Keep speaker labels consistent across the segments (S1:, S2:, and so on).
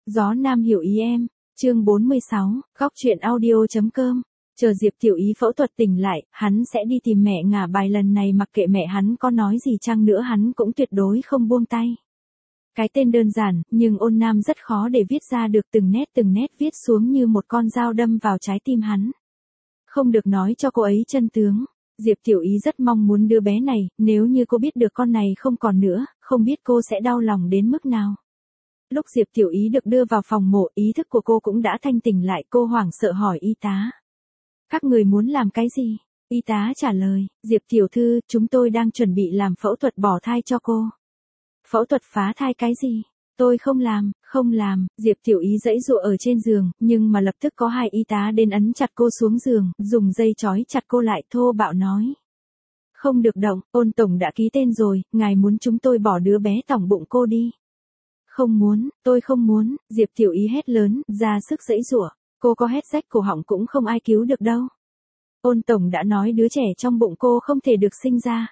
S1: Gió Nam hiểu ý em. Chương 46, góc truyện audio.com. Chờ Diệp Tiểu Ý phẫu thuật tỉnh lại, hắn sẽ đi tìm mẹ ngả bài, lần này mặc kệ mẹ hắn có nói gì chăng nữa hắn cũng tuyệt đối không buông tay. Cái tên đơn giản, nhưng Ôn Nam rất khó để viết ra được, từng nét viết xuống như một con dao đâm vào trái tim hắn. Không được nói cho cô ấy chân tướng. Diệp Tiểu Ý rất mong muốn đứa bé này, nếu như cô biết được con này không còn nữa, không biết cô sẽ đau lòng đến mức nào. Lúc Diệp Tiểu Ý được đưa vào phòng mổ, ý thức của cô cũng đã thanh tỉnh lại, cô hoảng sợ hỏi y tá. Các người muốn làm cái gì? Y tá trả lời, Diệp tiểu thư, chúng tôi đang chuẩn bị làm phẫu thuật bỏ thai cho cô. Phẫu thuật phá thai cái gì? Tôi không làm, Diệp Tiểu Ý giãy giụa ở trên giường, nhưng mà lập tức có hai y tá đến ấn chặt cô xuống giường, dùng dây trói chặt cô lại, thô bạo nói. Không được động, Ôn tổng đã ký tên rồi, ngài muốn chúng tôi bỏ đứa bé tỏng bụng cô đi. Không muốn, tôi không muốn, Diệp Tiểu Ý hét lớn, ra sức giãy giụa, cô có hét rách cổ họng cũng không ai cứu được đâu. Ôn tổng đã nói đứa trẻ trong bụng cô không thể được sinh ra.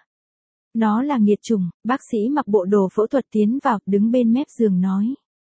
S1: Nó là nghiệt chủng, bác sĩ mặc bộ đồ phẫu thuật tiến vào, đứng bên mép giường nói.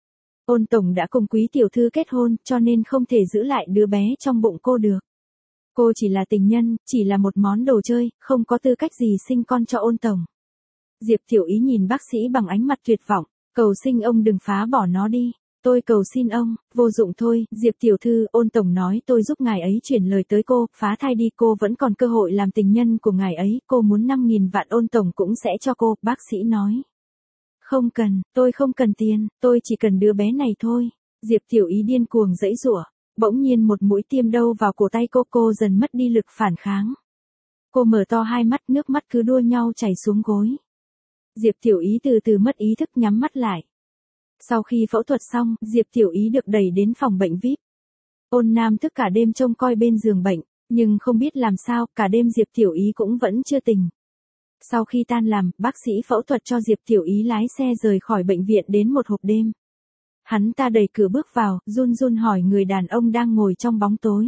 S1: Ôn tổng đã cùng Quý tiểu thư kết hôn, cho nên không thể giữ lại đứa bé trong bụng cô được. Cô chỉ là tình nhân, chỉ là một món đồ chơi, không có tư cách gì sinh con cho Ôn tổng. Diệp Tiểu Ý nhìn bác sĩ bằng ánh mặt tuyệt vọng, cầu xin ông đừng phá bỏ nó đi. Tôi cầu xin ông, vô dụng thôi, Diệp tiểu thư, Ôn tổng nói tôi giúp ngài ấy chuyển lời tới cô, phá thai đi, cô vẫn còn cơ hội làm tình nhân của ngài ấy, cô muốn 5.000 vạn Ôn tổng cũng sẽ cho cô, bác sĩ nói. Không cần, tôi không cần tiền, tôi chỉ cần đứa bé này thôi. Diệp Tiểu Ý điên cuồng giãy giụa, bỗng nhiên một mũi tiêm đâu vào cổ tay cô dần mất đi lực phản kháng. Cô mở to hai mắt, nước mắt cứ đua nhau chảy xuống gối. Diệp Tiểu Ý từ từ mất ý thức, nhắm mắt lại. Sau khi phẫu thuật xong, Diệp Tiểu Ý được đẩy đến phòng bệnh VIP. Ôn Nam thức cả đêm trông coi bên giường bệnh, nhưng không biết làm sao, cả đêm Diệp Tiểu Ý cũng vẫn chưa tỉnh. Sau khi tan làm, bác sĩ phẫu thuật cho Diệp Tiểu Ý lái xe rời khỏi bệnh viện đến một hộp đêm. Hắn ta đẩy cửa bước vào, run run hỏi người đàn ông đang ngồi trong bóng tối.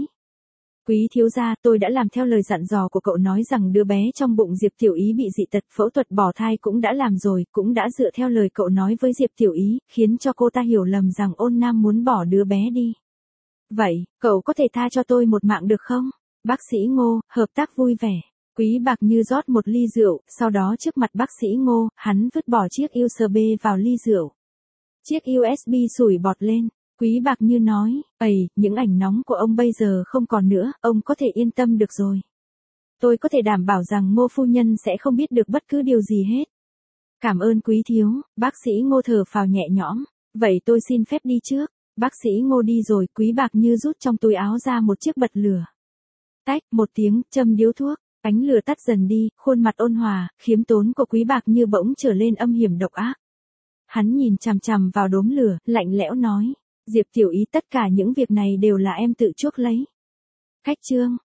S1: Quý thiếu gia, tôi đã làm theo lời dặn dò của cậu, nói rằng đứa bé trong bụng Diệp Tiểu Ý bị dị tật, phẫu thuật bỏ thai cũng đã làm rồi, cũng đã dựa theo lời cậu nói với Diệp Tiểu Ý, khiến cho cô ta hiểu lầm rằng Ôn Nam muốn bỏ đứa bé đi. Vậy, cậu có thể tha cho tôi một mạng được không? Bác sĩ Ngô, hợp tác vui vẻ. Quý Bạc Như rót một ly rượu, sau đó trước mặt bác sĩ Ngô, hắn vứt bỏ chiếc USB vào ly rượu. Chiếc USB sủi bọt lên. Quý Bạc Như nói, những ảnh nóng của ông bây giờ không còn nữa, ông có thể yên tâm được rồi. Tôi có thể đảm bảo rằng Ngô phu nhân sẽ không biết được bất cứ điều gì hết. Cảm ơn quý thiếu, bác sĩ Ngô thở phào nhẹ nhõm, vậy tôi xin phép đi trước. Bác sĩ Ngô đi rồi, Quý Bạc Như rút trong túi áo ra một chiếc bật lửa. Tách, một tiếng, châm điếu thuốc, ánh lửa tắt dần đi, khuôn mặt ôn hòa, khiêm tốn của Quý Bạc Như bỗng trở lên âm hiểm độc ác. Hắn nhìn chằm chằm vào đốm lửa, lạnh lẽo nói. Diệp Tiểu Ý, tất cả những việc này đều là em tự chuốc lấy. Khách trương,